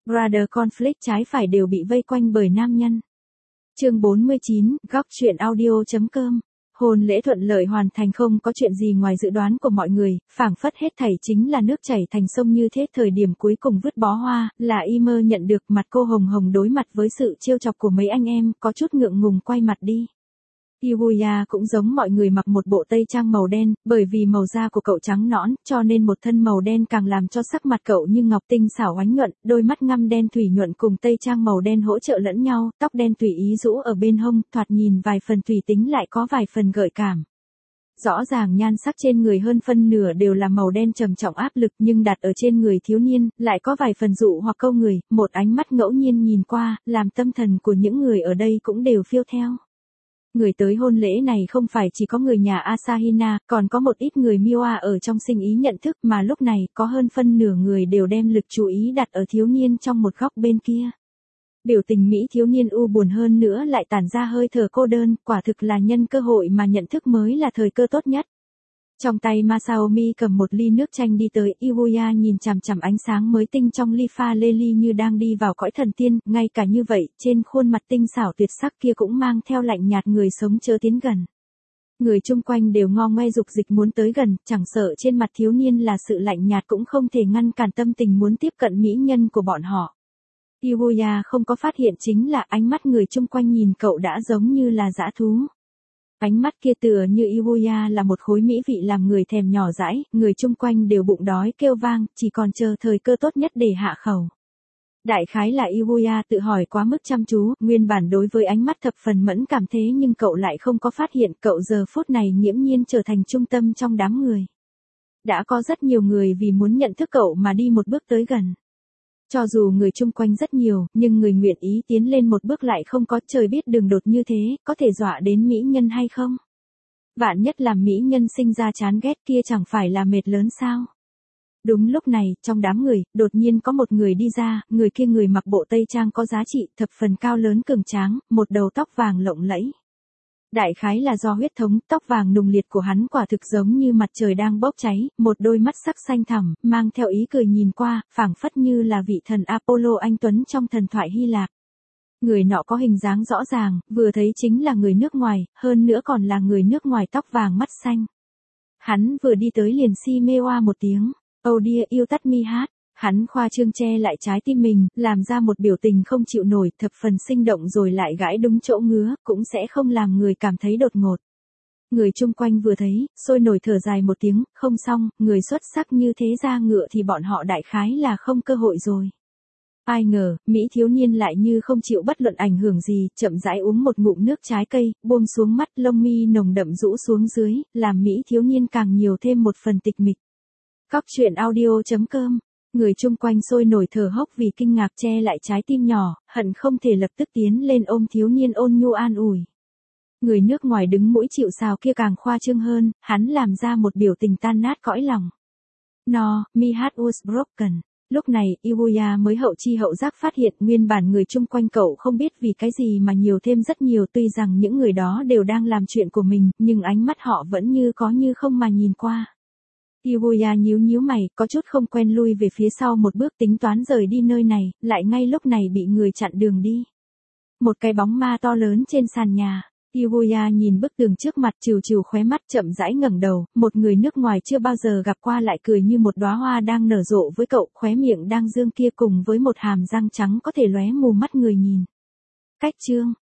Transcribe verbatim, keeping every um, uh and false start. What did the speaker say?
Brother conflict trái phải đều bị vây quanh bởi nam nhân. Chương bốn mươi chín, góc truyện audio.com. Hôn lễ thuận lợi hoàn thành, không có chuyện gì ngoài dự đoán của mọi người, phảng phất hết thảy chính là nước chảy thành sông như thế. Thời điểm cuối cùng vứt bó hoa, là Imer nhận được, mặt cô hồng hồng đối mặt với sự trêu chọc của mấy anh em, có chút ngượng ngùng quay mặt đi. Iwuya cũng giống mọi người mặc một bộ tây trang màu đen, bởi vì màu da của cậu trắng nõn, cho nên một thân màu đen càng làm cho sắc mặt cậu như ngọc tinh xảo oánh nhuận, đôi mắt ngăm đen thủy nhuận cùng tây trang màu đen hỗ trợ lẫn nhau, tóc đen tùy ý rũ ở bên hông, thoạt nhìn vài phần tùy tính lại có vài phần gợi cảm. Rõ ràng nhan sắc trên người hơn phân nửa đều là màu đen trầm trọng áp lực, nhưng đặt ở trên người thiếu niên, lại có vài phần dụ hoặc câu người, một ánh mắt ngẫu nhiên nhìn qua, làm tâm thần của những người ở đây cũng đều phiêu theo. Người tới hôn lễ này không phải chỉ có người nhà Asahina, còn có một ít người Miwa ở trong sinh ý nhận thức, mà lúc này có hơn phân nửa người đều đem lực chú ý đặt ở thiếu niên trong một góc bên kia. Biểu tình Mỹ thiếu niên u buồn hơn nữa lại tản ra hơi thở cô đơn, quả thực là nhân cơ hội mà nhận thức mới là thời cơ tốt nhất. Trong tay Masaomi cầm một ly nước chanh đi tới, Iwuya nhìn chằm chằm ánh sáng mới tinh trong ly pha lê ly như đang đi vào cõi thần tiên, ngay cả như vậy, trên khuôn mặt tinh xảo tuyệt sắc kia cũng mang theo lạnh nhạt, người sống chớ tiến gần. Người chung quanh đều ngo ngoe dục dịch muốn tới gần, chẳng sợ trên mặt thiếu niên là sự lạnh nhạt cũng không thể ngăn cản tâm tình muốn tiếp cận mỹ nhân của bọn họ. Iwuya không có phát hiện chính là ánh mắt người chung quanh nhìn cậu đã giống như là dã thú. Ánh mắt kia tựa như Iwuya là một khối mỹ vị làm người thèm nhỏ dãi, người chung quanh đều bụng đói kêu vang, chỉ còn chờ thời cơ tốt nhất để hạ khẩu. Đại khái là Iwuya tự hỏi quá mức chăm chú, nguyên bản đối với ánh mắt thập phần mẫn cảm thế nhưng cậu lại không có phát hiện cậu giờ phút này nghiễm nhiên trở thành trung tâm trong đám người. Đã có rất nhiều người vì muốn nhận thức cậu mà đi một bước tới gần. Cho dù người chung quanh rất nhiều, nhưng người nguyện ý tiến lên một bước lại không có, trời biết đường đột như thế, có thể dọa đến mỹ nhân hay không? Vạn nhất làm mỹ nhân sinh ra chán ghét kia chẳng phải là mệt lớn sao? Đúng lúc này, trong đám người, đột nhiên có một người đi ra, người kia người mặc bộ tây trang có giá trị, thập phần cao lớn cường tráng, một đầu tóc vàng lộng lẫy. Đại khái là do huyết thống, tóc vàng nùng liệt của hắn quả thực giống như mặt trời đang bốc cháy, một đôi mắt sắc xanh thẳm, mang theo ý cười nhìn qua, phảng phất như là vị thần Apollo anh tuấn trong thần thoại Hy Lạp. Người nọ có hình dáng rõ ràng, vừa thấy chính là người nước ngoài, hơn nữa còn là người nước ngoài tóc vàng mắt xanh. Hắn vừa đi tới liền si mê oa một tiếng, "Oh dear, you touch me hard." Hắn khoa trương che lại trái tim mình, làm ra một biểu tình không chịu nổi, thập phần sinh động rồi lại gãi đúng chỗ ngứa, cũng sẽ không làm người cảm thấy đột ngột. Người chung quanh vừa thấy, sôi nổi thở dài một tiếng, không xong, người xuất sắc như thế ra ngựa thì bọn họ đại khái là không cơ hội rồi. Ai ngờ, Mỹ thiếu niên lại như không chịu bất luận ảnh hưởng gì, chậm rãi uống một ngụm nước trái cây, buông xuống mắt, lông mi nồng đậm rũ xuống dưới, làm Mỹ thiếu niên càng nhiều thêm một phần tịch mịch. Góc truyện audio.com. Người chung quanh sôi nổi thở hốc vì kinh ngạc, che lại trái tim nhỏ, hận không thể lập tức tiến lên ôm thiếu niên ôn nhu an ủi. Người nước ngoài đứng mũi chịu sào kia càng khoa trương hơn, hắn làm ra một biểu tình tan nát cõi lòng. No, my heart was broken. Lúc này, Iwuya mới hậu chi hậu giác phát hiện nguyên bản người chung quanh cậu không biết vì cái gì mà nhiều thêm rất nhiều, tuy rằng những người đó đều đang làm chuyện của mình, nhưng ánh mắt họ vẫn như có như không mà nhìn qua. Iwuya nhíu nhíu mày, có chút không quen lui về phía sau một bước tính toán rời đi nơi này, lại ngay lúc này bị người chặn đường đi. Một cái bóng ma to lớn trên sàn nhà. Iwuya nhìn bức tường trước mặt, trìu trìu khóe mắt, chậm rãi ngẩng đầu, một người nước ngoài chưa bao giờ gặp qua lại cười như một đóa hoa đang nở rộ với cậu, khóe miệng đang dương kia cùng với một hàm răng trắng có thể lóe mù mắt người nhìn. Cách chương